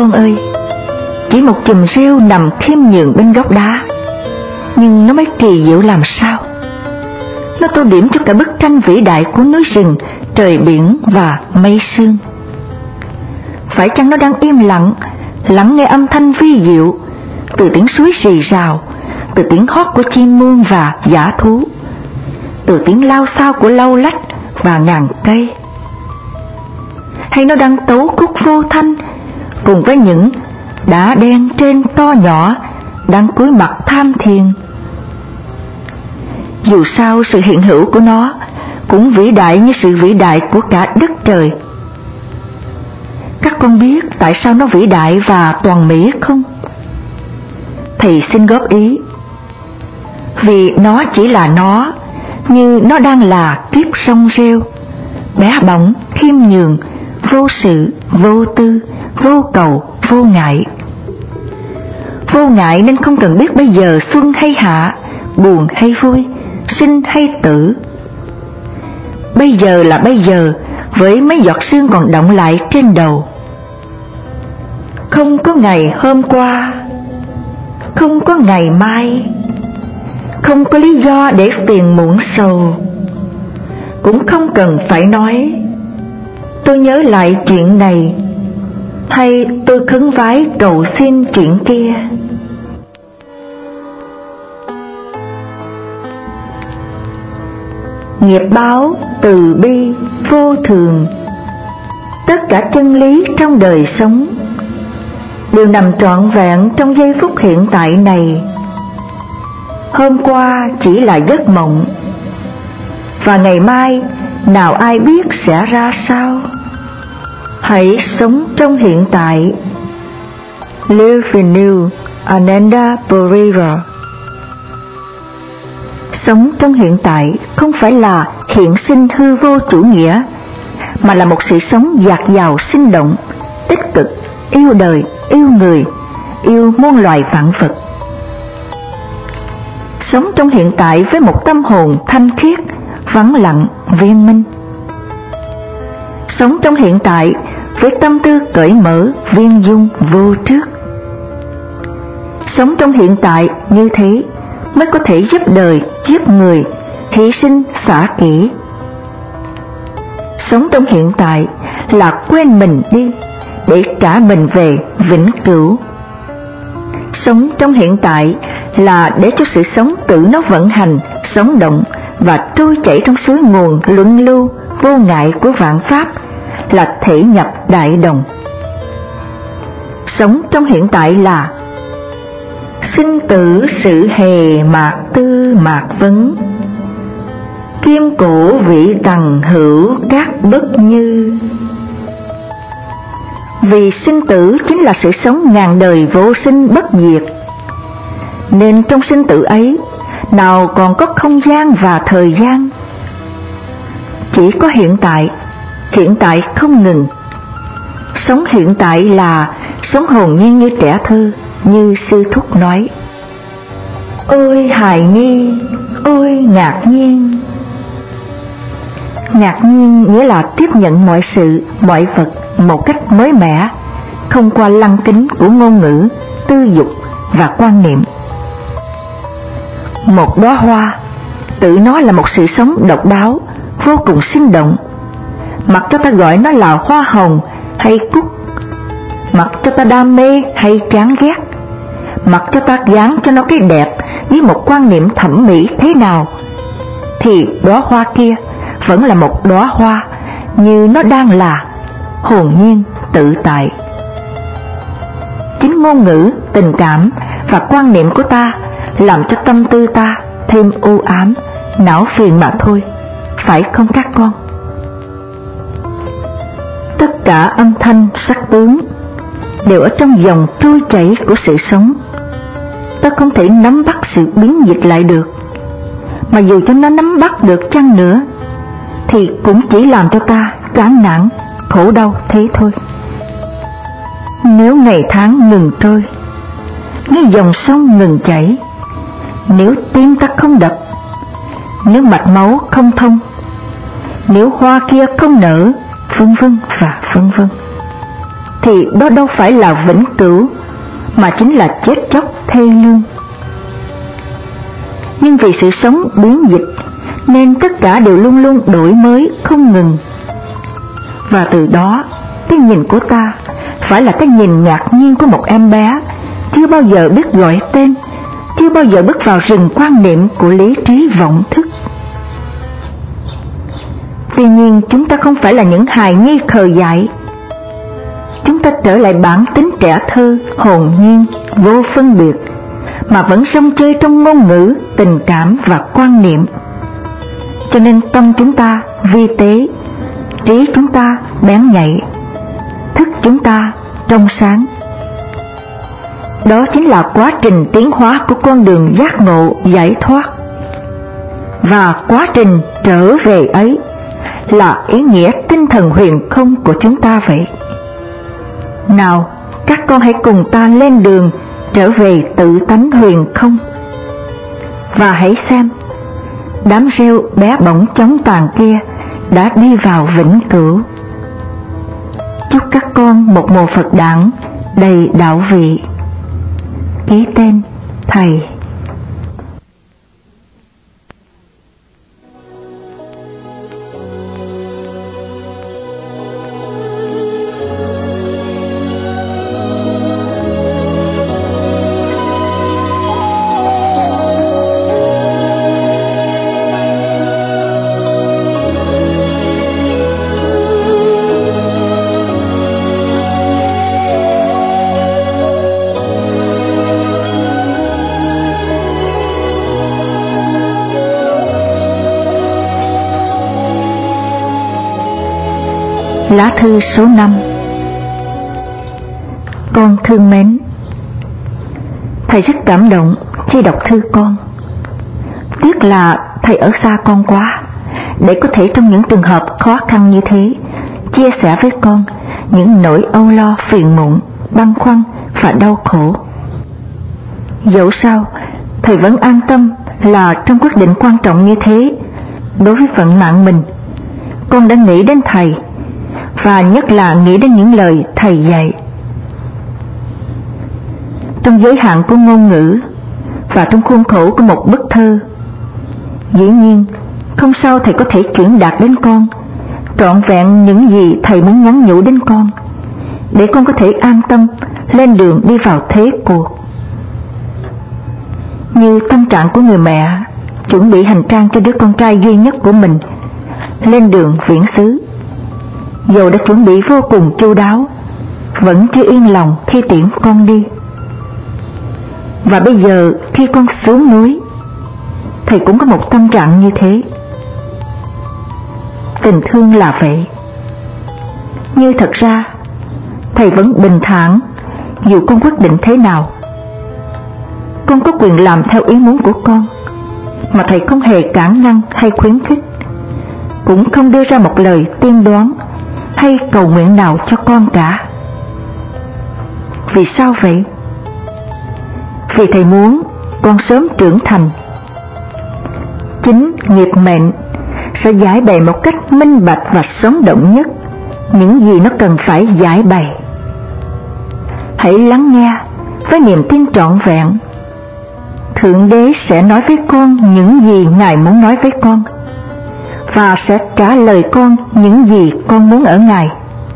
con ơi, chỉ một chùm rêu nằm khiêm nhường bên góc đá, nhưng nó mới kỳ diệu làm sao. Nó tô điểm cho cả bức tranh vĩ đại của núi rừng, trời biển và mây sương. Phải chăng nó đang im lặng, lắng nghe âm thanh vi diệu từ tiếng suối rì rào, từ tiếng hót của chim muông và dã thú, từ tiếng lao xao của lâu lách và ngàn cây? Hay nó đang tấu khúc vô thanh cùng với những đá đen trên to nhỏ đang cúi mặt tham thiền? Dù sao, sự hiện hữu của nó cũng vĩ đại như sự vĩ đại của cả đất trời. Các con biết tại sao nó vĩ đại và toàn mỹ không? Thầy xin góp ý. Vì nó chỉ là nó, như nó đang là kiếp sông rêu, bé bỏng, khiêm nhường, vô sự, vô tư, vô cầu, vô ngại. Vô ngại nên không cần biết bây giờ xuân hay hạ, buồn hay vui, sinh hay tử. Bây giờ là bây giờ, với mấy giọt sương còn đọng lại trên đầu. Không có ngày hôm qua, không có ngày mai, không có lý do để phiền muộn sầu. Cũng không cần phải nói tôi nhớ lại chuyện này, hay tôi khấn vái cầu xin chuyện kia. Nghiệp báo, từ bi, vô thường, tất cả chân lý trong đời sống đều nằm trọn vẹn trong giây phút hiện tại này. Hôm qua chỉ là giấc mộng, và ngày mai nào ai biết sẽ ra sao. Hãy sống trong hiện tại. Live in New, Ananda Porira. Sống trong hiện tại không phải là hiện sinh hư vô chủ nghĩa, mà là một sự sống dạt dào sinh động, tích cực, yêu đời, yêu người, yêu muôn loài vạn vật. Sống trong hiện tại với một tâm hồn thanh khiết, vắng lặng, viên minh. Sống trong hiện tại với tâm tư cởi mở, viên dung, vô trước. Sống trong hiện tại như thế mới có thể giúp đời, giúp người, hy sinh xả kỹ. Sống trong hiện tại là quên mình đi để trả mình về vĩnh cửu. Sống trong hiện tại là để cho sự sống tự nó vận hành, sống động và trôi chảy trong suối nguồn luân lưu vô ngại của vạn pháp, là thể nhập đại đồng. Sống trong hiện tại là sinh tử sự hề mạc tư mạc vấn, kim cổ vị tầng hữu các bất như. Vì sinh tử chính là sự sống ngàn đời vô sinh bất diệt, nên trong sinh tử ấy nào còn có không gian và thời gian. Chỉ có hiện tại không ngừng. Sống hiện tại là sống hồn nhiên như trẻ thơ, như sư thúc nói. Ôi hài nhi, ôi ngạc nhiên. Ngạc nhiên nghĩa là tiếp nhận mọi sự, mọi vật một cách mới mẻ, không qua lăng kính của ngôn ngữ, tư dục và quan niệm. Một đóa hoa tự nó là một sự sống độc đáo, vô cùng sinh động. Mặc cho ta gọi nó là hoa hồng hay cúc, mặc cho ta đam mê hay chán ghét, mặc cho ta gán cho nó cái đẹp với một quan niệm thẩm mỹ thế nào, thì đóa hoa kia vẫn là một đóa hoa, như nó đang là hồn nhiên tự tại. Chính ngôn ngữ, tình cảm và quan niệm của ta làm cho tâm tư ta thêm u ám, não phiền mà thôi, phải không các con? Tất cả âm thanh, sắc tướng đều ở trong dòng trôi chảy của sự sống. Ta không thể nắm bắt sự biến dịch lại được, mà dù cho nó nắm bắt được chăng nữa thì cũng chỉ làm cho ta chán nản, khổ đau thế thôi. Nếu ngày tháng ngừng trôi, nếu dòng sông ngừng chảy, nếu tim ta không đập, nếu mạch máu không thông, nếu hoa kia không nở, vân vân và vân vân. thì đó đâu phải là vĩnh cửu, mà chính là chết chóc thê lương. Nhưng vì sự sống biến dịch nên tất cả đều luôn luôn đổi mới không ngừng. Và từ đó, cái nhìn của ta phải là cái nhìn ngạc nhiên của một em bé chưa bao giờ biết gọi tên, chưa bao giờ bước vào rừng quan niệm của lý trí vọng thức. Tuy nhiên chúng ta không phải là những hài nhi khờ dại. Chúng ta trở lại bản tính trẻ thơ, hồn nhiên, vô phân biệt, mà vẫn sông chơi trong ngôn ngữ, tình cảm và quan niệm. Cho nên tâm chúng ta vi tế, trí chúng ta bén nhạy, thức chúng ta trong sáng. Đó chính là quá trình tiến hóa của con đường giác ngộ giải thoát. Và quá trình trở về ấy là ý nghĩa tinh thần huyền không của chúng ta vậy. Nào, các con hãy cùng ta lên đường trở về tự tánh huyền không. Và hãy xem, đám rêu bé bỏng chóng tàn kia đã đi vào vĩnh cửu. Chúc các con một mùa Phật đản đầy đạo vị. Ký tên Thầy. Lá thư số 5. Con thương mến, thầy rất cảm động khi đọc thư con. Tiếc là thầy ở xa con quá, để có thể trong những trường hợp khó khăn như thế chia sẻ với con những nỗi âu lo phiền muộn, băn khoăn và đau khổ. Dẫu sao, thầy vẫn an tâm là trong quyết định quan trọng như thế đối với vận mạng mình, con đã nghĩ đến thầy, và nhất là nghĩ đến những lời thầy dạy. Trong giới hạn của ngôn ngữ và trong khuôn khổ của một bức thơ, dĩ nhiên không sao thầy có thể chuyển đạt đến con trọn vẹn những gì thầy muốn nhắn nhủ đến con, để con có thể an tâm lên đường đi vào thế cuộc. Như tâm trạng của người mẹ chuẩn bị hành trang cho đứa con trai duy nhất của mình lên đường viễn xứ, dầu đã chuẩn bị vô cùng chu đáo, vẫn chưa yên lòng khi tiễn con đi. Và bây giờ khi con xuống núi, thầy cũng có một tâm trạng như thế. Tình thương là vậy. Như thật ra thầy vẫn bình thản dù con quyết định thế nào. Con có quyền làm theo ý muốn của con, mà thầy không hề cản ngăn hay khuyến khích, cũng không đưa ra một lời tiên đoán hay cầu nguyện nào cho con cả. Vì sao vậy? Vì thầy muốn con sớm trưởng thành. Chính nghiệp mệnh sẽ giải bày một cách minh bạch và sống động nhất những gì nó cần phải giải bày. Hãy lắng nghe với niềm tin trọn vẹn. Thượng Đế sẽ nói với con những gì Ngài muốn nói với con, và sẽ trả lời con những gì con muốn ở Ngài.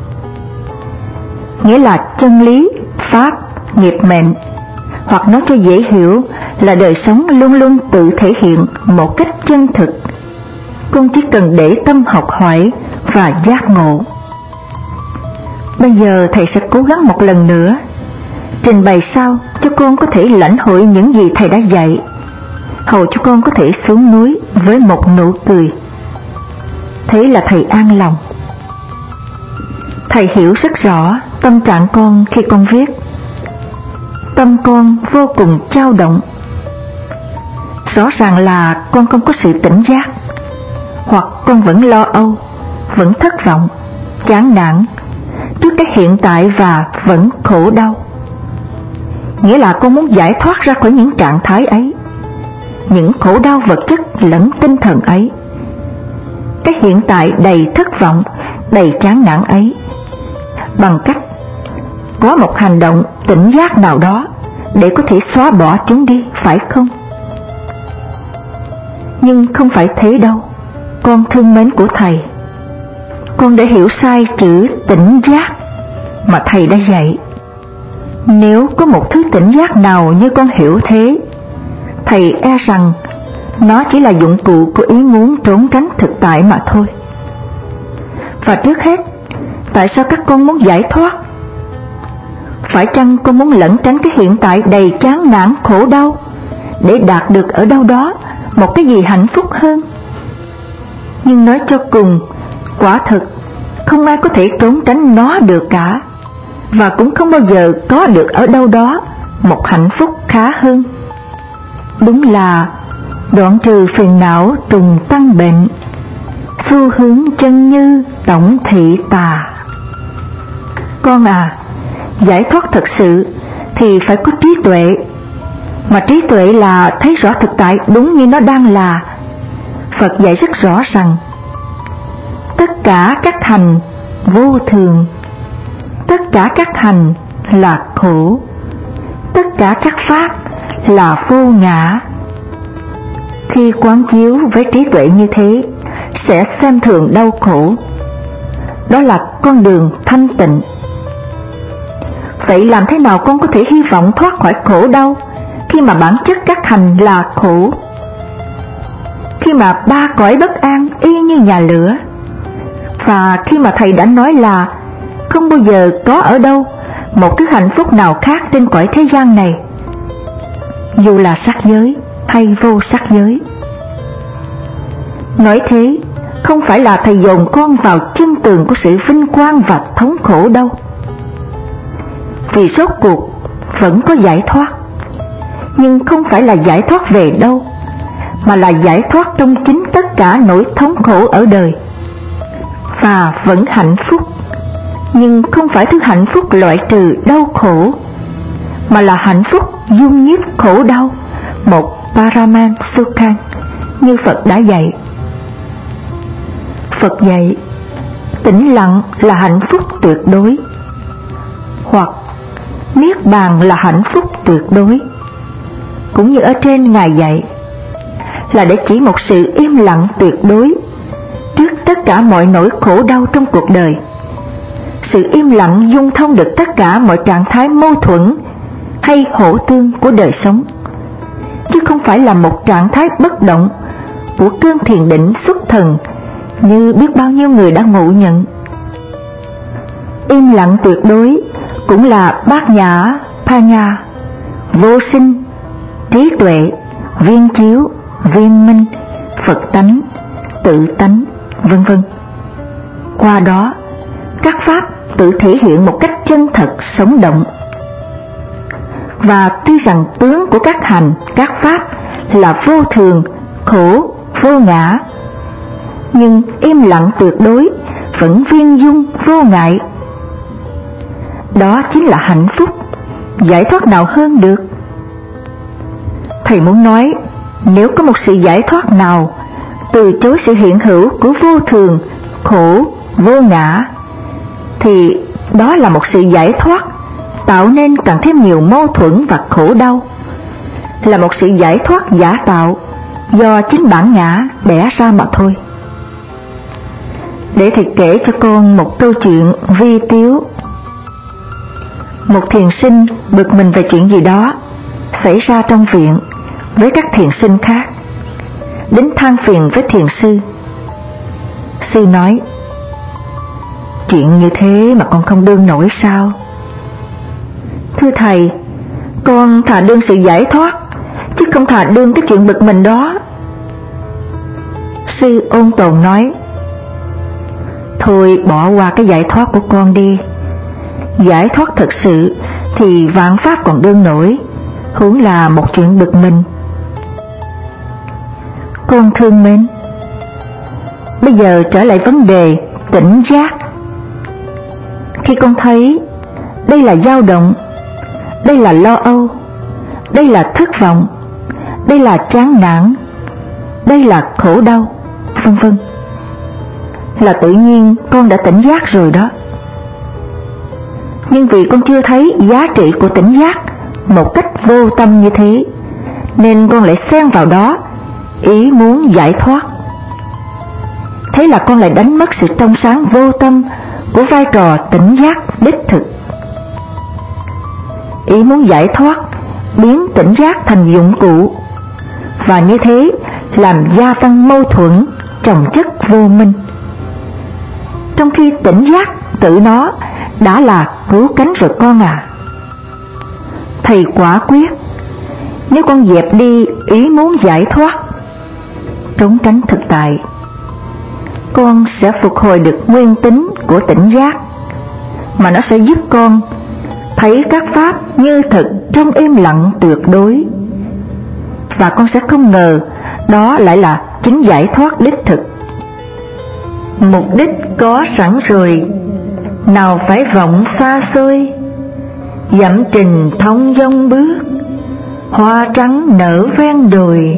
Nghĩa là chân lý, pháp, nghiệp mệnh, hoặc nói cho dễ hiểu là đời sống luôn luôn tự thể hiện một cách chân thực. Con chỉ cần để tâm học hỏi và giác ngộ. Bây giờ thầy sẽ cố gắng một lần nữa trình bày sao cho con có thể lãnh hội những gì thầy đã dạy, hầu cho con có thể xuống núi với một nụ cười. Thế là thầy an lòng. Thầy hiểu rất rõ tâm trạng con khi con viết. Tâm con vô cùng dao động. Rõ ràng là con không có sự tỉnh giác, hoặc con vẫn lo âu, vẫn thất vọng, chán nản trước cái hiện tại và vẫn khổ đau. Nghĩa là con muốn giải thoát ra khỏi những trạng thái ấy, những khổ đau vật chất lẫn tinh thần ấy, cái hiện tại đầy thất vọng, đầy chán nản ấy, bằng cách có một hành động tỉnh giác nào đó để có thể xóa bỏ chúng đi, phải không? Nhưng không phải thế đâu, con thương mến của thầy. Con đã hiểu sai chữ tỉnh giác mà thầy đã dạy. Nếu có một thứ tỉnh giác nào như con hiểu thế, thầy e rằng nó chỉ là dụng cụ của ý muốn trốn tránh thực tại mà thôi. Và trước hết, tại sao các con muốn giải thoát? Phải chăng con muốn lẩn tránh cái hiện tại đầy chán nản khổ đau để đạt được ở đâu đó một cái gì hạnh phúc hơn? Nhưng nói cho cùng, quả thực không ai có thể trốn tránh nó được cả, và cũng không bao giờ có được ở đâu đó một hạnh phúc khá hơn. Đúng là đoạn trừ phiền não trùng tăng bệnh, xu hướng chân như tổng thị tà. Con à, giải thoát thật sự thì phải có trí tuệ, mà trí tuệ là thấy rõ thực tại đúng như nó đang là. Phật dạy rất rõ rằng tất cả các hành vô thường, tất cả các hành là khổ, tất cả các pháp là vô ngã. Khi quán chiếu với trí tuệ như thế, sẽ xem thường đau khổ. Đó là con đường thanh tịnh. Vậy làm thế nào con có thể hy vọng thoát khỏi khổ đau khi mà bản chất các hành là khổ? Khi mà ba cõi bất an y như nhà lửa, và khi mà thầy đã nói là không bao giờ có ở đâu một thứ hạnh phúc nào khác trên cõi thế gian này, dù là sắc giới hay vô sắc giới. Nói thế không phải là thầy dồn con vào chân tường của sự vinh quang và thống khổ đâu, vì rốt cuộc vẫn có giải thoát, nhưng không phải là giải thoát về đâu, mà là giải thoát trong chính tất cả nỗi thống khổ ở đời. Và vẫn hạnh phúc, nhưng không phải thứ hạnh phúc loại trừ đau khổ, mà là hạnh phúc dung nhiếp khổ đau, một Paraman Sukhan như Phật đã dạy. Phật dạy tĩnh lặng là hạnh phúc tuyệt đối, hoặc niết bàn là hạnh phúc tuyệt đối. Cũng như ở trên Ngài dạy là để chỉ một sự im lặng tuyệt đối trước tất cả mọi nỗi khổ đau trong cuộc đời. Sự im lặng dung thông được tất cả mọi trạng thái mâu thuẫn hay hổ tương của đời sống, chứ không phải là một trạng thái bất động của cơn thiền định xuất thần như biết bao nhiêu người đã ngộ nhận. Im lặng tuyệt đối cũng là bát nhã, Panya, vô sinh, trí tuệ, viên chiếu, viên minh, Phật tánh, tự tánh, vân vân. Qua đó, các pháp tự thể hiện một cách chân thật, sống động. Và tuy rằng tướng của các hành, các pháp là vô thường, khổ, vô ngã, nhưng im lặng tuyệt đối vẫn viên dung vô ngại. Đó chính là hạnh phúc, giải thoát nào hơn được. Thầy muốn nói, nếu có một sự giải thoát nào từ chối sự hiện hữu của vô thường, khổ, vô ngã, thì đó là một sự giải thoát tạo nên càng thêm nhiều mâu thuẫn và khổ đau, là một sự giải thoát giả tạo do chính bản ngã đẻ ra mà thôi. Để thầy kể cho con một câu chuyện vi tiếu. Một thiền sinh bực mình về chuyện gì đó xảy ra trong viện với các thiền sinh khác, đến than phiền với thiền sư. Sư nói: chuyện như thế mà con không đương nổi sao? Thưa thầy, con thà đương sự giải thoát, chứ không thà đương cái chuyện bực mình đó. Sư ôn tồn nói: thôi bỏ qua cái giải thoát của con đi. Giải thoát thật sự thì vạn pháp còn đương nổi, huống là một chuyện bực mình. Con thương mến, bây giờ trở lại vấn đề tỉnh giác. Khi con thấy đây là dao động, đây là lo âu, đây là thất vọng, đây là chán nản, đây là khổ đau, vân vân, là tự nhiên con đã tỉnh giác rồi đó. Nhưng vì con chưa thấy giá trị của tỉnh giác một cách vô tâm như thế, nên con lại xen vào đó ý muốn giải thoát. Thế là con lại đánh mất sự trong sáng vô tâm của vai trò tỉnh giác đích thực. Ý muốn giải thoát biến tỉnh giác thành dụng cụ, và như thế làm gia tăng mâu thuẫn chồng chất vô minh, trong khi tỉnh giác tự nó đã là cứu cánh rồi con à. Thầy quả quyết, nếu con dẹp đi ý muốn giải thoát, trốn tránh thực tại, con sẽ phục hồi được nguyên tính của tỉnh giác, mà nó sẽ giúp con thấy các pháp như thực trong im lặng tuyệt đối. Và con sẽ không ngờ đó lại là chính giải thoát đích thực. Mục đích có sẵn rồi, nào phải vọng xa xôi, dặm trình thông dong bước, hoa trắng nở ven đồi.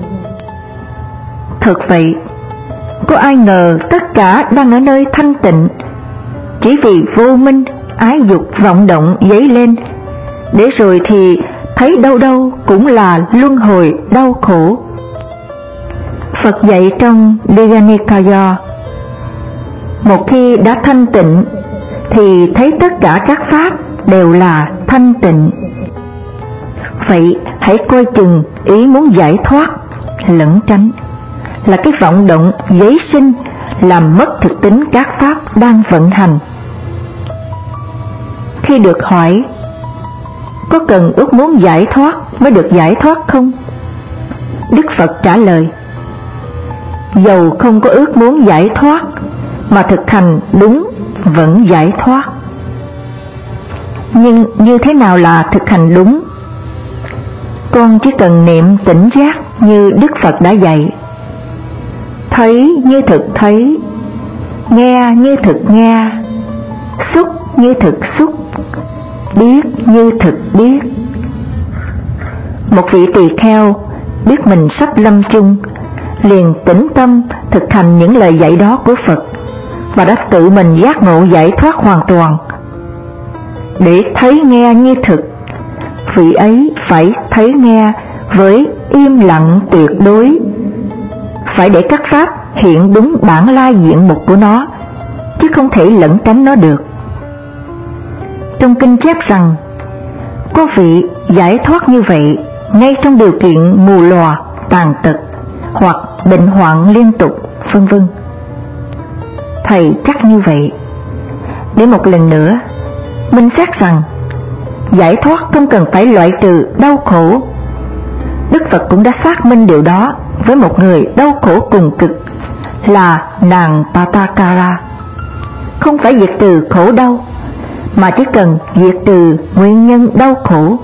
Thật vậy, có ai ngờ tất cả đang ở nơi thanh tịnh, chỉ vì vô minh, ái dục vọng động dấy lên, để rồi thì thấy đâu đâu cũng là luân hồi đau khổ. Phật dạy trong Digha Nikaya, một khi đã thanh tịnh thì thấy tất cả các pháp đều là thanh tịnh. Vậy hãy coi chừng ý muốn giải thoát, lẩn tránh là cái vọng động giấy sinh, làm mất thực tính các pháp đang vận hành. Khi được hỏi có cần ước muốn giải thoát mới được giải thoát không, Đức Phật trả lời, dầu không có ước muốn giải thoát mà thực hành đúng vẫn giải thoát. Nhưng như thế nào là thực hành đúng? Con chỉ cần niệm tỉnh giác như Đức Phật đã dạy, thấy như thực thấy, nghe như thực nghe, xúc như thực xúc, biết như thực biết. Một vị tỳ kheo biết mình sắp lâm chung, liền tĩnh tâm thực hành những lời dạy đó của Phật, và đã tự mình giác ngộ giải thoát hoàn toàn. Để thấy nghe như thực, vị ấy phải thấy nghe với im lặng tuyệt đối, phải để các pháp hiện đúng bản lai diện mục của nó, chứ không thể lẩn tránh nó được. Trong kinh chép rằng, có vị giải thoát như vậy ngay trong điều kiện mù lòa, tàn tật hoặc bệnh hoạn liên tục, vân vân. Thầy chắc như vậy để một lần nữa minh xét rằng giải thoát không cần phải loại trừ đau khổ. Đức Phật cũng đã xác minh điều đó với một người đau khổ cùng cực là nàng Tathagata. Không phải diệt trừ khổ đau, mà chỉ cần diệt trừ nguyên nhân đau khổ.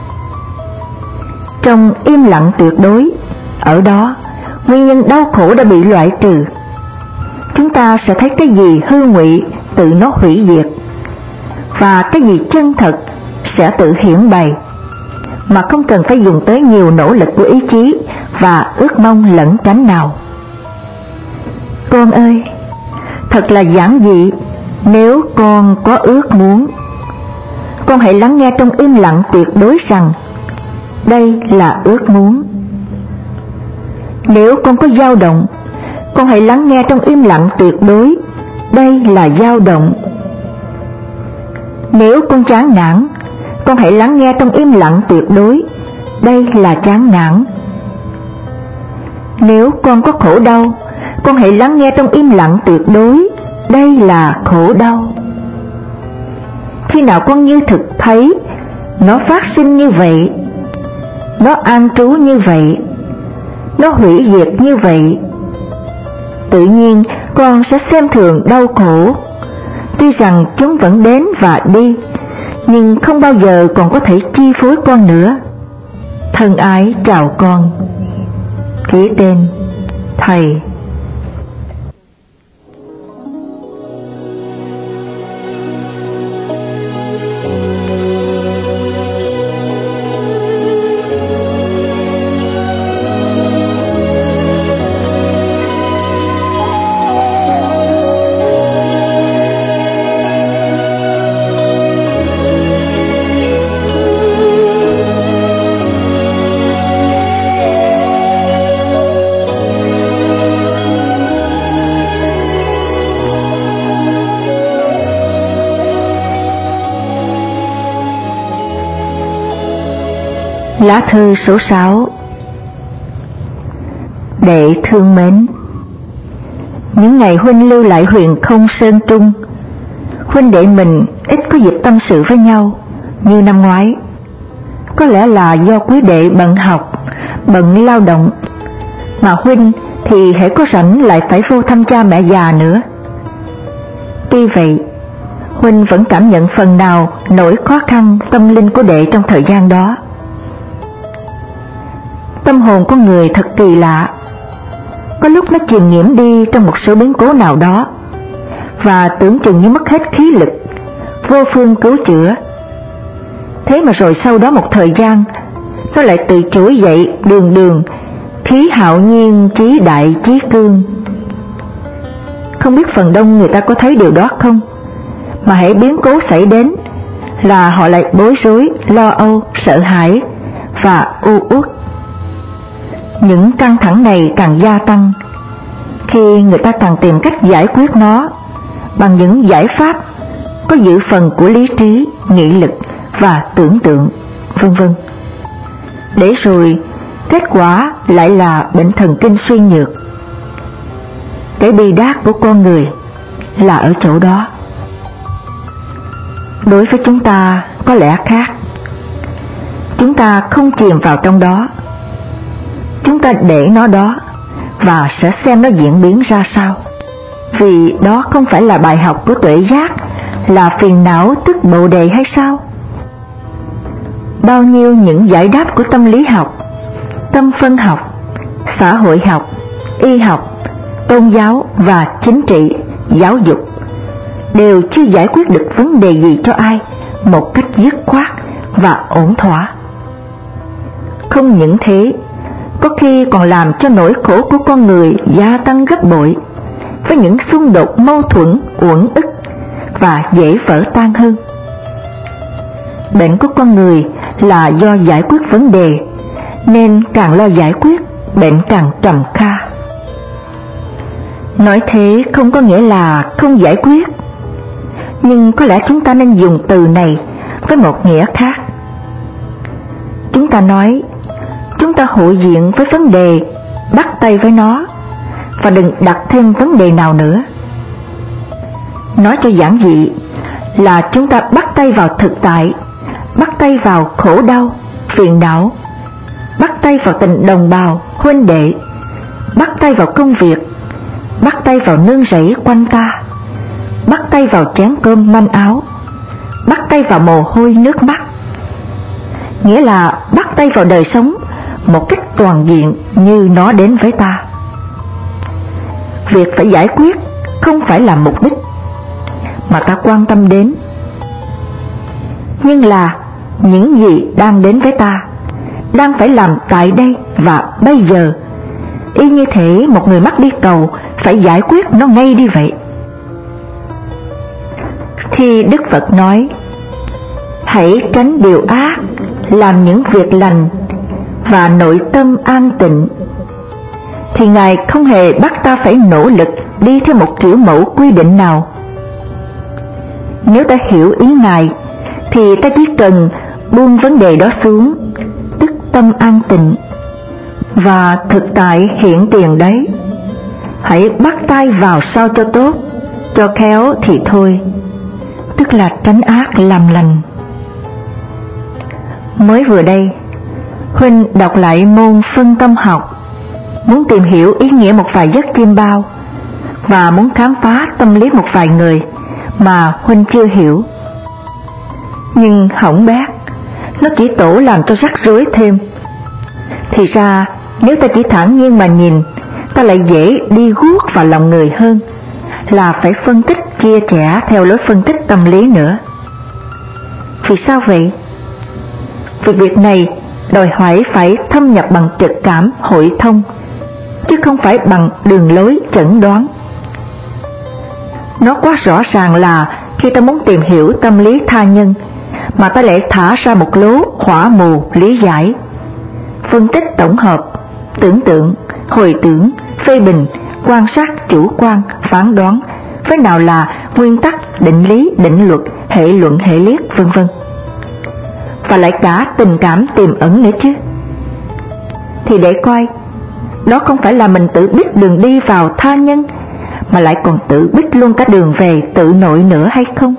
Trong im lặng tuyệt đối, ở đó nguyên nhân đau khổ đã bị loại trừ. Chúng ta sẽ thấy cái gì hư ngụy tự nó hủy diệt, và cái gì chân thật sẽ tự hiển bày, mà không cần phải dùng tới nhiều nỗ lực của ý chí và ước mong lẩn tránh nào. Con ơi, thật là giản dị nếu con có ước muốn. Con hãy lắng nghe trong im lặng tuyệt đối rằng đây là ước muốn. Nếu con có dao động, con hãy lắng nghe trong im lặng tuyệt đối, đây là dao động. Nếu con chán nản, con hãy lắng nghe trong im lặng tuyệt đối, đây là chán nản. Nếu con có khổ đau, con hãy lắng nghe trong im lặng tuyệt đối, đây là khổ đau. Khi nào con như thực thấy nó phát sinh như vậy, nó an trú như vậy, nó hủy diệt như vậy, tự nhiên con sẽ xem thường đau khổ. Tuy rằng chúng vẫn đến và đi, nhưng không bao giờ còn có thể chi phối con nữa. Thân ái chào con. Ký tên Thầy. Lá thư số 6. Đệ thương mến, những ngày huynh lưu lại huyền không Sơn Trung, huynh đệ mình ít có dịp tâm sự với nhau như năm ngoái. Có lẽ là do quý đệ bận học, bận lao động, mà huynh thì hễ có rảnh lại phải vô thăm cha mẹ già nữa. Tuy vậy, huynh vẫn cảm nhận phần nào nỗi khó khăn tâm linh của đệ trong thời gian đó. Tâm hồn con người thật kỳ lạ, có lúc nó chìm nghiễm đi trong một số biến cố nào đó, và tưởng chừng như mất hết khí lực, vô phương cứu chữa. Thế mà rồi sau đó một thời gian, nó lại tự trỗi dậy đường đường, khí hạo nhiên trí đại chí cương. Không biết phần đông người ta có thấy điều đó không, mà hễ biến cố xảy đến là họ lại bối rối, lo âu, sợ hãi và u uất. Những căng thẳng này càng gia tăng khi người ta càng tìm cách giải quyết nó bằng những giải pháp có dự phần của lý trí, nghị lực và tưởng tượng, vân vân. Để rồi kết quả lại là bệnh thần kinh suy nhược. Cái bi đát của con người là ở chỗ đó. Đối với chúng ta có lẽ khác. Chúng ta không chìm vào trong đó, chúng ta để nó đó và sẽ xem nó diễn biến ra sao. Vì đó không phải là bài học của tuệ giác, là phiền não tức bồ đề hay sao? Bao nhiêu những giải đáp của tâm lý học, tâm phân học, xã hội học, y học, tôn giáo và chính trị, giáo dục đều chưa giải quyết được vấn đề gì cho ai một cách dứt khoát và ổn thỏa. Không những thế, có khi còn làm cho nỗi khổ của con người gia tăng gấp bội, với những xung đột mâu thuẫn, uẩn ức và dễ vỡ tan hơn. Bệnh của con người là do giải quyết vấn đề, nên càng lo giải quyết, bệnh càng trầm kha. Nói thế không có nghĩa là không giải quyết, nhưng có lẽ chúng ta nên dùng từ này với một nghĩa khác. Chúng ta nói, chúng ta hội diện với vấn đề, bắt tay với nó, và đừng đặt thêm vấn đề nào nữa. Nói cho giản dị là chúng ta bắt tay vào thực tại, bắt tay vào khổ đau, phiền não, bắt tay vào tình đồng bào, huynh đệ, bắt tay vào công việc, bắt tay vào nương rẫy quanh ta, bắt tay vào chén cơm manh áo, bắt tay vào mồ hôi nước mắt. Nghĩa là bắt tay vào đời sống một cách toàn diện như nó đến với ta. Việc phải giải quyết không phải là mục đích mà ta quan tâm đến, nhưng là những gì đang đến với ta, đang phải làm tại đây và bây giờ, y như thể một người mắc đi cầu phải giải quyết nó ngay đi vậy. Khi Đức Phật nói hãy tránh điều ác, làm những việc lành và nội tâm an tịnh, thì Ngài không hề bắt ta phải nỗ lực đi theo một kiểu mẫu quy định nào. Nếu ta hiểu ý Ngài thì ta chỉ cần buông vấn đề đó xuống, tức tâm an tịnh, và thực tại hiện tiền đấy. Hãy bắt tay vào sao cho tốt, cho khéo thì thôi, tức là tránh ác làm lành. Mới vừa đây, huynh đọc lại môn phân tâm học, muốn tìm hiểu ý nghĩa một vài giấc chiêm bao, và muốn khám phá tâm lý một vài người mà huynh chưa hiểu. Nhưng hỏng bét, nó chỉ tổ làm cho rắc rối thêm. Thì ra nếu ta chỉ thản nhiên mà nhìn, ta lại dễ đi guốc vào lòng người hơn là phải phân tích chia sẻ theo lối phân tích tâm lý nữa. Vì sao vậy? Vì việc này đòi hỏi phải thâm nhập bằng trực cảm hội thông, chứ không phải bằng đường lối chẩn đoán. Nó quá rõ ràng là khi ta muốn tìm hiểu tâm lý tha nhân, mà ta lại thả ra một lố hỏa mù lý giải, phân tích tổng hợp, tưởng tượng, hồi tưởng, phê bình, quan sát chủ quan, phán đoán, với nào là nguyên tắc, định lý, định luật, hệ luận, hệ liết, vân vân. và lại cả tình cảm tiềm ẩn nữa chứ. Thì để coi, đó không phải là mình tự bích đường đi vào tha nhân, mà lại còn tự bích luôn cả đường về tự nội nữa hay không?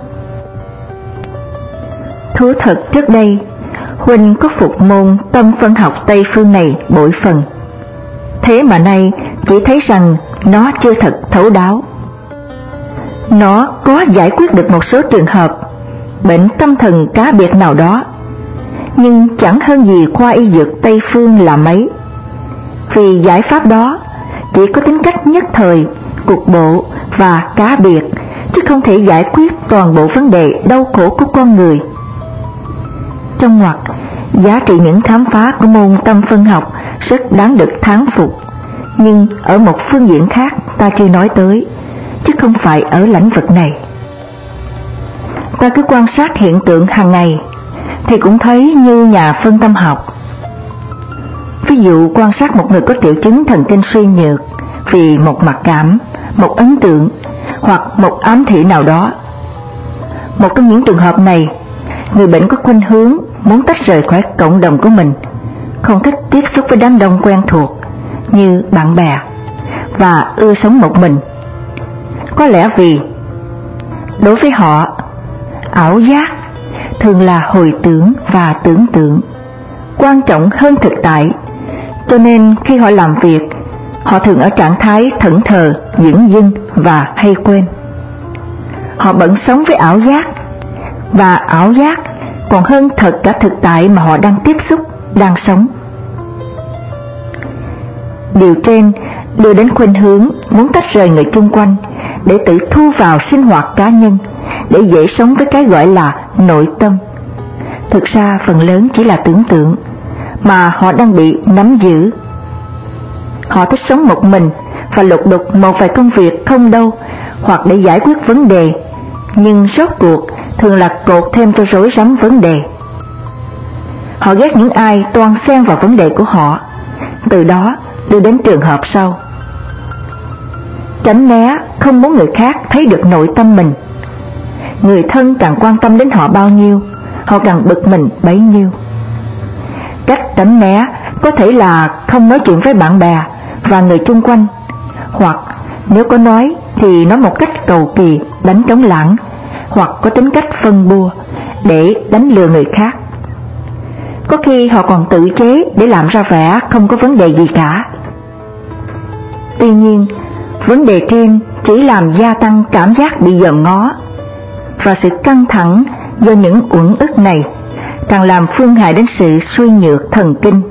Thú thật trước đây, Huynh có phục môn tâm phân học Tây phương này bội phần. Thế mà nay chỉ thấy rằng nó chưa thật thấu đáo. Nó có giải quyết được một số trường hợp bệnh tâm thần cá biệt nào đó, nhưng chẳng hơn gì khoa y dược Tây phương là mấy. Vì giải pháp đó chỉ có tính cách nhất thời, cục bộ và cá biệt, chứ không thể giải quyết toàn bộ vấn đề đau khổ của con người. Trong ngoặc, giá trị những khám phá của môn tâm phân học rất đáng được thán phục, nhưng ở một phương diện khác ta chưa nói tới, chứ không phải ở lĩnh vực này. Ta cứ quan sát hiện tượng hàng ngày thì cũng thấy như nhà phân tâm học. Ví dụ quan sát một người có triệu chứng thần kinh suy nhược vì một mặc cảm, một ấn tượng hoặc một ám thị nào đó. Một trong những trường hợp này, người bệnh có khuynh hướng muốn tách rời khỏi cộng đồng của mình, không thích tiếp xúc với đám đông quen thuộc như bạn bè và ưa sống một mình. Có lẽ vì đối với họ, ảo giác thường là hồi tưởng và tưởng tượng quan trọng hơn thực tại, cho nên khi họ làm việc, họ thường ở trạng thái thẫn thờ, dửng dưng và hay quên. Họ bận sống với ảo giác, và ảo giác còn hơn thật cả thực tại mà họ đang tiếp xúc, đang sống. Điều trên đưa đến khuynh hướng muốn tách rời người chung quanh để tự thu vào sinh hoạt cá nhân, để dễ sống với cái gọi là nội tâm. Thực ra phần lớn chỉ là tưởng tượng mà họ đang bị nắm giữ. Họ thích sống một mình và lục đục một vài công việc không đâu, hoặc để giải quyết vấn đề, nhưng rốt cuộc thường là cột thêm cho rối rắm vấn đề. Họ ghét những ai toan xen vào vấn đề của họ, từ đó đưa đến trường hợp sau. Tránh né, không muốn người khác thấy được nội tâm mình. Người thân càng quan tâm đến họ bao nhiêu, họ càng bực mình bấy nhiêu. Cách tránh né có thể là không nói chuyện với bạn bè và người chung quanh, hoặc nếu có nói thì nói một cách cầu kỳ, đánh trống lãng, hoặc có tính cách phân bua để đánh lừa người khác. Có khi họ còn tự chế để làm ra vẻ không có vấn đề gì cả. Tuy nhiên, vấn đề trên chỉ làm gia tăng cảm giác bị dòm ngó, và sự căng thẳng do những uẩn ức này càng làm phương hại đến sự suy nhược thần kinh.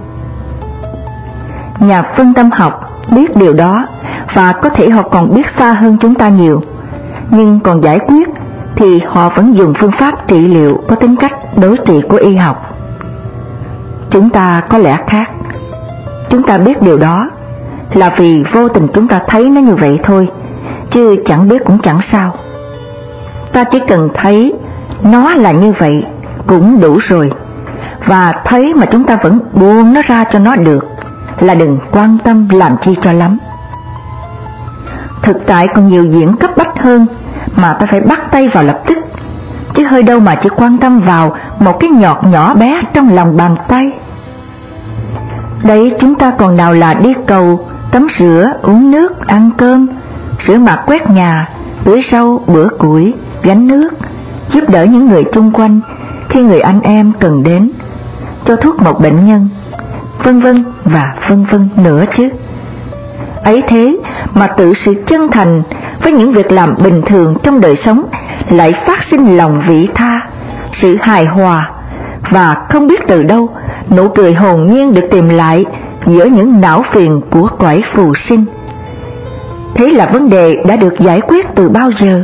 Nhà phân tâm học biết điều đó, và có thể họ còn biết xa hơn chúng ta nhiều, nhưng còn giải quyết thì họ vẫn dùng phương pháp trị liệu có tính cách đối trị của y học. Chúng ta có lẽ khác. Chúng ta biết điều đó là vì vô tình chúng ta thấy nó như vậy thôi, chứ chẳng biết cũng chẳng sao. Ta chỉ cần thấy nó là như vậy cũng đủ rồi, và thấy mà chúng ta vẫn buông nó ra cho nó được, là đừng quan tâm làm chi cho lắm. Thực tại còn nhiều diễn cấp bách hơn mà ta phải bắt tay vào lập tức, chứ hơi đâu mà chỉ quan tâm vào một cái nhọt nhỏ bé trong lòng bàn tay. Đấy, chúng ta còn nào là đi cầu, tắm rửa, uống nước, ăn cơm, rửa mặt, quét nhà, tưới rau, bữa củi, gánh nước, giúp đỡ những người chung quanh khi người anh em cần đến, cho thuốc một bệnh nhân, vân vân và vân vân nữa chứ. Ấy thế mà tự sự chân thành với những việc làm bình thường trong đời sống lại phát sinh lòng vị tha, sự hài hòa, và không biết từ đâu nụ cười hồn nhiên được tìm lại giữa những não phiền của cõi phù sinh. Thế là vấn đề đã được giải quyết từ bao giờ.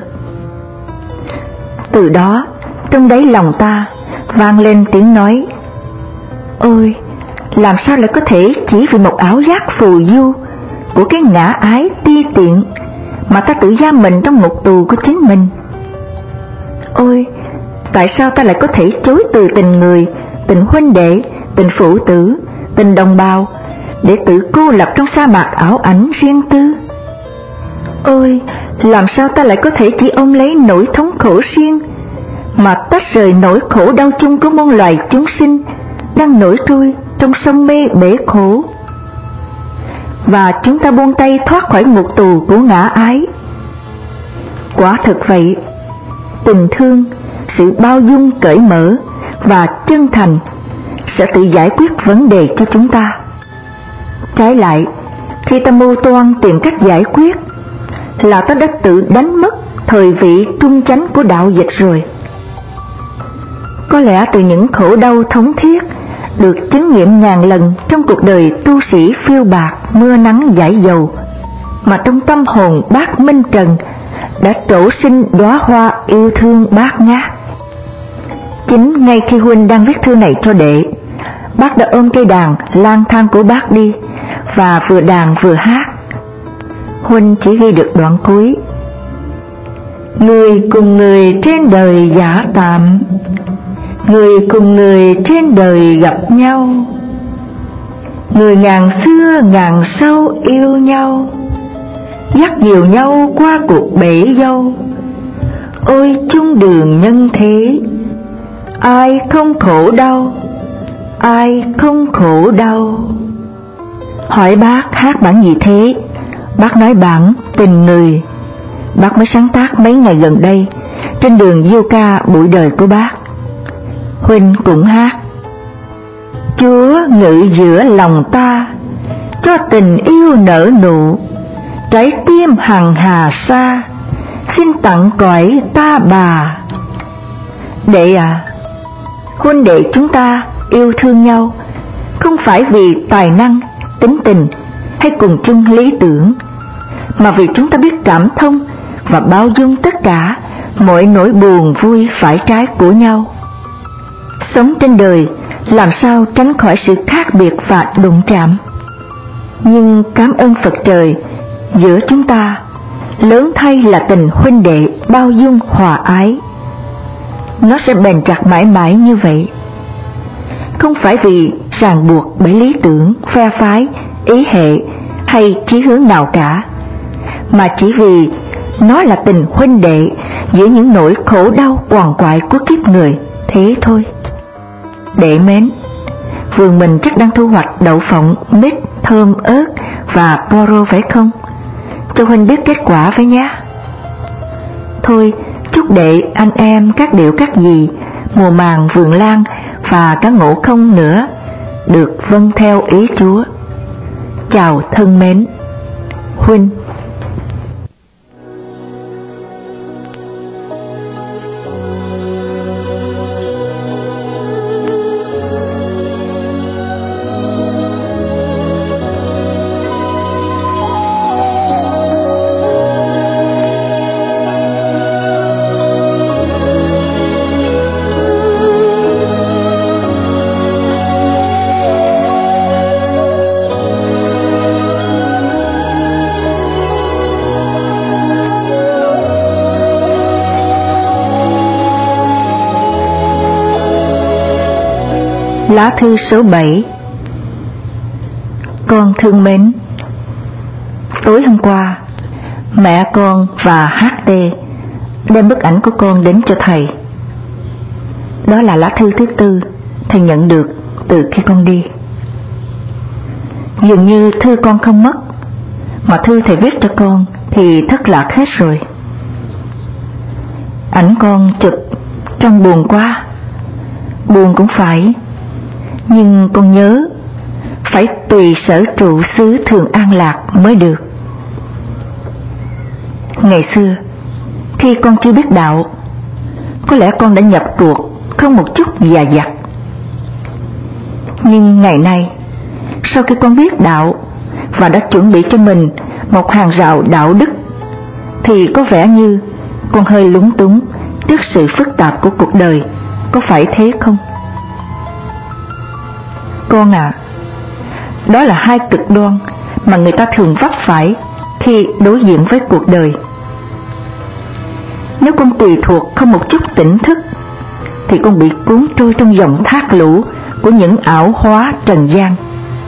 Từ đó, trong đáy lòng ta vang lên tiếng nói: ôi, làm sao lại có thể chỉ vì một ảo giác phù du của cái ngã ái ti tiện mà ta tự giam mình trong ngục tù của chính mình? Ôi, tại sao ta lại có thể chối từ tình người, tình huynh đệ, tình phụ tử, tình đồng bào, để tự cô lập trong sa mạc ảo ảnh riêng tư? Ôi, làm sao ta lại có thể chỉ ôm lấy nỗi thống khổ riêng mà tách rời nỗi khổ đau chung của muôn loài chúng sinh đang nổi trôi trong sông mê bể khổ. Và chúng ta buông tay thoát khỏi ngục tù của ngã ái. Quả thực vậy, tình thương, sự bao dung cởi mở và chân thành sẽ tự giải quyết vấn đề cho chúng ta. Trái lại, khi ta mưu toan tìm cách giải quyết, là ta đã tự đánh mất thời vị trung chánh của đạo dịch rồi. Có lẽ từ những khổ đau thống thiết được chứng nghiệm ngàn lần trong cuộc đời tu sĩ phiêu bạt mưa nắng dãi dầu, mà trong tâm hồn bác Minh Trần đã trổ sinh đóa hoa yêu thương bát ngát. Chính ngay khi huynh đang viết thư này cho đệ, bác đã ôm cây đàn lang thang của bác đi, và vừa đàn vừa hát. Huynh chỉ ghi được đoạn cuối: người cùng người trên đời giả tạm, người cùng người trên đời gặp nhau, người ngàn xưa ngàn sau yêu nhau, dắt dìu nhau qua cuộc bể dâu. Ôi chung đường nhân thế, ai không khổ đau, ai không khổ đau. Hỏi bác hát bản gì thế? Bác nói bản Tình Người. Bác mới sáng tác mấy ngày gần đây trên đường diêu ca buổi đời của bác. Huynh cũng hát: Chúa ngự giữa lòng ta, cho tình yêu nở nụ, trái tim hằng hà sa, xin tặng cõi ta bà. Đệ à, huynh đệ chúng ta yêu thương nhau không phải vì tài năng, tính tình hay cùng chung lý tưởng, mà vì chúng ta biết cảm thông và bao dung tất cả mọi nỗi buồn vui phải trái của nhau. Sống trên đời làm sao tránh khỏi sự khác biệt và đụng chạm. Nhưng cảm ơn Phật trời, giữa chúng ta lớn thay là tình huynh đệ bao dung hòa ái. Nó sẽ bền chặt mãi mãi như vậy, không phải vì ràng buộc bởi lý tưởng, phe phái, ý hệ hay chí hướng nào cả, mà chỉ vì nó là tình huynh đệ giữa những nỗi khổ đau quằn quại của kiếp người, thế thôi. Đệ mến, vườn mình chắc đang thu hoạch đậu phộng, mít, thơm, ớt và boro phải không? Cho huynh biết kết quả với nhé. Thôi, chúc đệ, anh em, các điệu các dì, mùa màng vườn lan và cả Ngộ Không nữa được vâng theo ý Chúa. Chào thân mến, Huynh. Lá thư số 7. Con thương mến, tối hôm qua, mẹ con và HT đem bức ảnh của con đến cho thầy. Đó là lá thư thứ 4 thầy nhận được từ khi con đi. Dường như thư con không mất, mà thư thầy viết cho con thì thất lạc hết rồi. Ảnh con chụp trong buồn quá. Buồn cũng phải, nhưng con nhớ phải tùy sở trụ xứ Thường An Lạc mới được. Ngày xưa, khi con chưa biết đạo, có lẽ con đã nhập cuộc không một chút dè dặt. Nhưng ngày nay, sau khi con biết đạo và đã chuẩn bị cho mình một hàng rào đạo đức, thì có vẻ như con hơi lúng túng trước sự phức tạp của cuộc đời, có phải thế không? Con à, đó là hai cực đoan mà người ta thường vấp phải khi đối diện với cuộc đời. Nếu con tùy thuộc không một chút tỉnh thức, thì con bị cuốn trôi trong dòng thác lũ của những ảo hóa trần gian.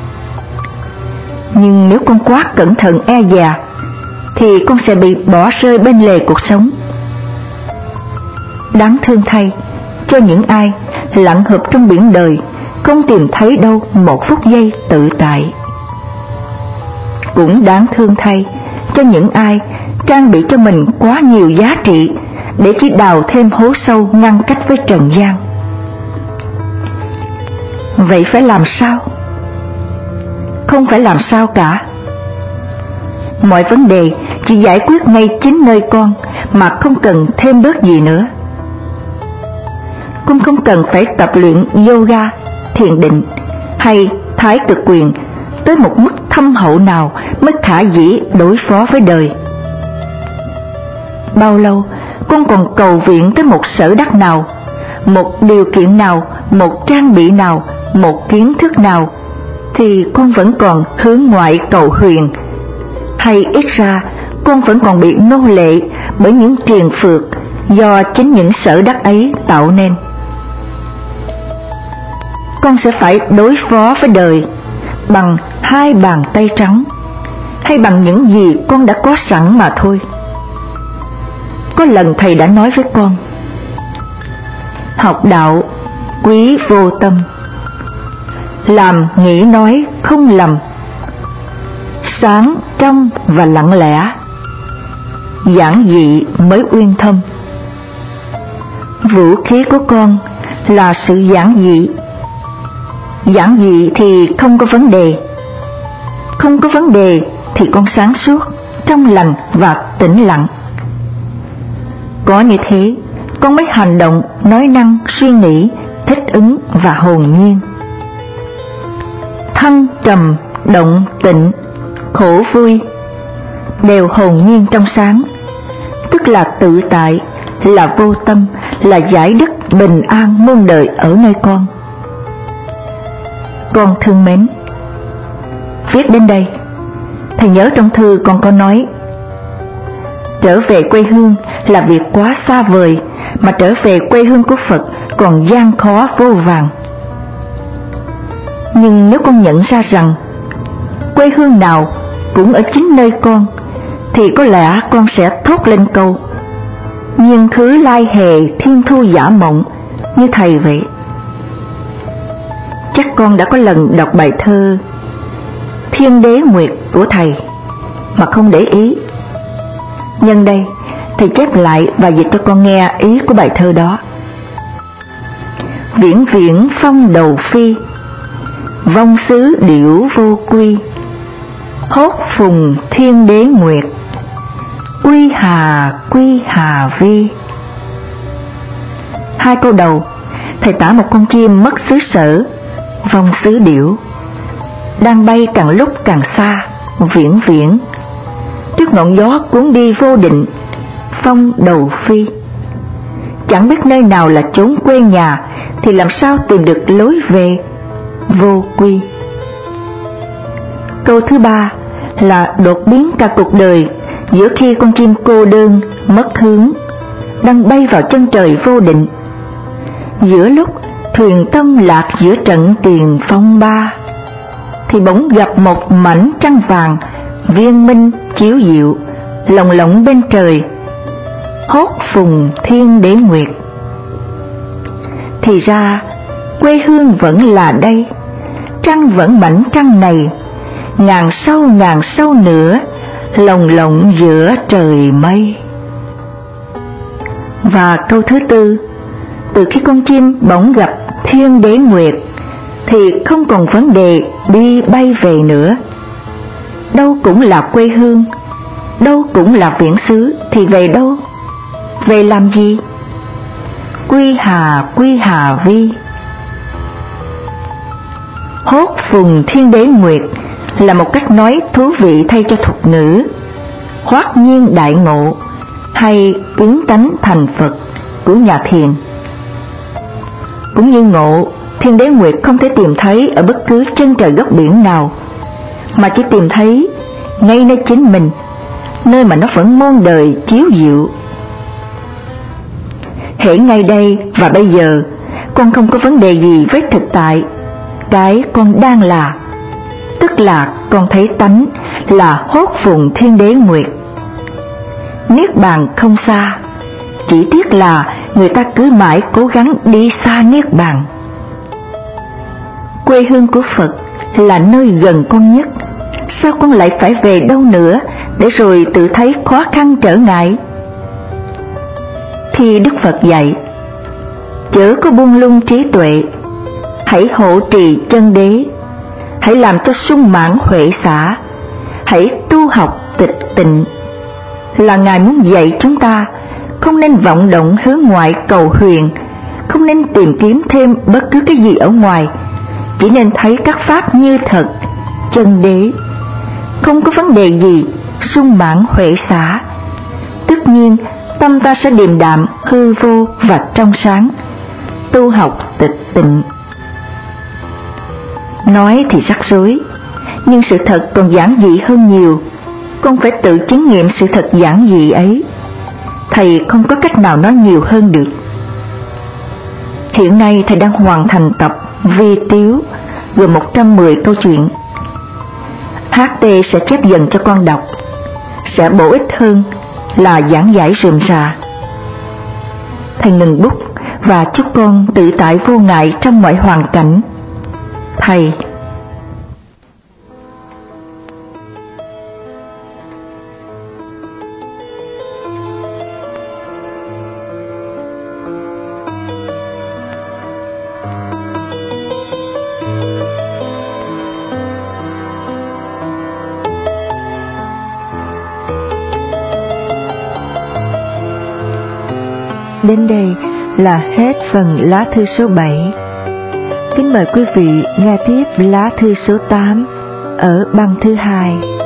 Nhưng nếu con quá cẩn thận e dè, thì con sẽ bị bỏ rơi bên lề cuộc sống. Đáng thương thay cho những ai lặn hợp trong biển đời, không tìm thấy đâu một phút giây tự tại. Cũng đáng thương thay cho những ai trang bị cho mình quá nhiều giá trị để chỉ đào thêm hố sâu ngăn cách với trần gian. Vậy phải làm sao? Không phải làm sao cả. Mọi vấn đề chỉ giải quyết ngay chính nơi con mà không cần thêm bớt gì nữa. Con không cần phải tập luyện yoga, thiền định hay thái cực quyền tới một mức thâm hậu nào mới khả dĩ đối phó với đời. Bao lâu con còn cầu viện tới một sở đắc nào, một điều kiện nào, một trang bị nào, một kiến thức nào, thì con vẫn còn hướng ngoại cầu huyền, hay ít ra con vẫn còn bị nô lệ bởi những triền phược do chính những sở đắc ấy tạo nên. Con sẽ phải đối phó với đời bằng hai bàn tay trắng, hay bằng những gì con đã có sẵn mà thôi. Có lần thầy đã nói với con: học đạo quý vô tâm, làm nghĩ nói không lầm, sáng trong và lặng lẽ, giản dị mới uyên thâm. Vũ khí của con là sự giản dị. Giản dị thì không có vấn đề. Không có vấn đề thì con sáng suốt, trong lành và tĩnh lặng. Có như thế, con mới hành động, nói năng, suy nghĩ, thích ứng và hồn nhiên. Thăng trầm, động tịnh, khổ vui đều hồn nhiên trong sáng, tức là tự tại, là vô tâm, là giải đức bình an muôn đời ở nơi con. Con thương mến, viết đến đây, thầy nhớ trong thư con có nói: trở về quê hương là việc quá xa vời, mà trở về quê hương của Phật còn gian khó vô vàn. Nhưng nếu con nhận ra rằng quê hương nào cũng ở chính nơi con, thì có lẽ con sẽ thốt lên câu: nhiên thứ lai hề thiên thu giả mộng, như thầy vậy. Chắc con đã có lần đọc bài thơ Thiên Đế Nguyệt của thầy mà không để ý. Nhân đây, thầy chép lại và dịch cho con nghe ý của bài thơ đó. Viễn viễn phong đầu phi, vong xứ điểu vô quy, hốt phùng thiên đế nguyệt, quy hà vi. Hai câu đầu, thầy tả một con chim mất xứ sở, vong xứ điểu, đang bay càng lúc càng xa, viễn viễn, trước ngọn gió cuốn đi vô định, phong đầu phi. Chẳng biết nơi nào là chốn quê nhà, thì làm sao tìm được lối về, vô quy. Câu thứ ba là đột biến cả cuộc đời giữa khi con chim cô đơn, mất hướng, đang bay vào chân trời vô định. Giữa lúc thuyền tâm lạc giữa trận tiền phong ba, thì bỗng gặp một mảnh trăng vàng viên minh chiếu diệu, lồng lộng bên trời, hốt phùng thiên đế nguyệt. Thì ra quê hương vẫn là đây, trăng vẫn mảnh trăng này, ngàn sâu nữa, lồng lộng giữa trời mây. Và câu thứ tư, từ khi con chim bỗng gặp thiên đế nguyệt, thì không còn vấn đề đi bay về nữa. Đâu cũng là quê hương, đâu cũng là viễn xứ, thì về đâu? Về làm gì? Quy hà vi. Hốt phùng thiên đế nguyệt là một cách nói thú vị thay cho thuật ngữ hoát nhiên đại ngộ hay biến tánh thành Phật của nhà thiền. Cũng như ngộ, thiên đế nguyệt không thể tìm thấy ở bất cứ chân trời góc biển nào, mà chỉ tìm thấy ngay nơi chính mình, nơi mà nó vẫn muôn đời chiếu diệu. Hễ ngay đây và bây giờ, con không có vấn đề gì với thực tại, cái con đang là, tức là con thấy tánh là hốt phùng thiên đế nguyệt. Niết bàn không xa, chỉ tiếc là người ta cứ mãi cố gắng đi xa niết bàn. Quê hương của Phật là nơi gần con nhất, sao con lại phải về đâu nữa để rồi tự thấy khó khăn trở ngại? Thì Đức Phật dạy, chớ có buông lung trí tuệ, hãy hộ trì chân đế, hãy làm cho sung mãn huệ xả, hãy tu học tịch tịnh. Là Ngài muốn dạy chúng ta không nên vọng động hướng ngoại cầu huyền, không nên tìm kiếm thêm bất cứ cái gì ở ngoài, chỉ nên thấy các pháp như thật, chân đế, không có vấn đề gì, sung mãn huệ xả. Tất nhiên tâm ta sẽ điềm đạm, hư vô và trong sáng, tu học tịch tịnh. Nói thì rắc rối, nhưng sự thật còn giản dị hơn nhiều. Con phải tự chứng nghiệm sự thật giản dị ấy. Thầy không có cách nào nói nhiều hơn được. Hiện nay thầy đang hoàn thành tập Vi Tiếu gồm 110 câu chuyện. HT sẽ chép dần cho con đọc, sẽ bổ ích hơn là giảng giải rườm rà. Thầy ngừng bút và chúc con tự tại vô ngại trong mọi hoàn cảnh. Thầy. Đến đây là hết phần lá thư số 7. Kính mời quý vị nghe tiếp lá thư số 8 ở băng thứ 2.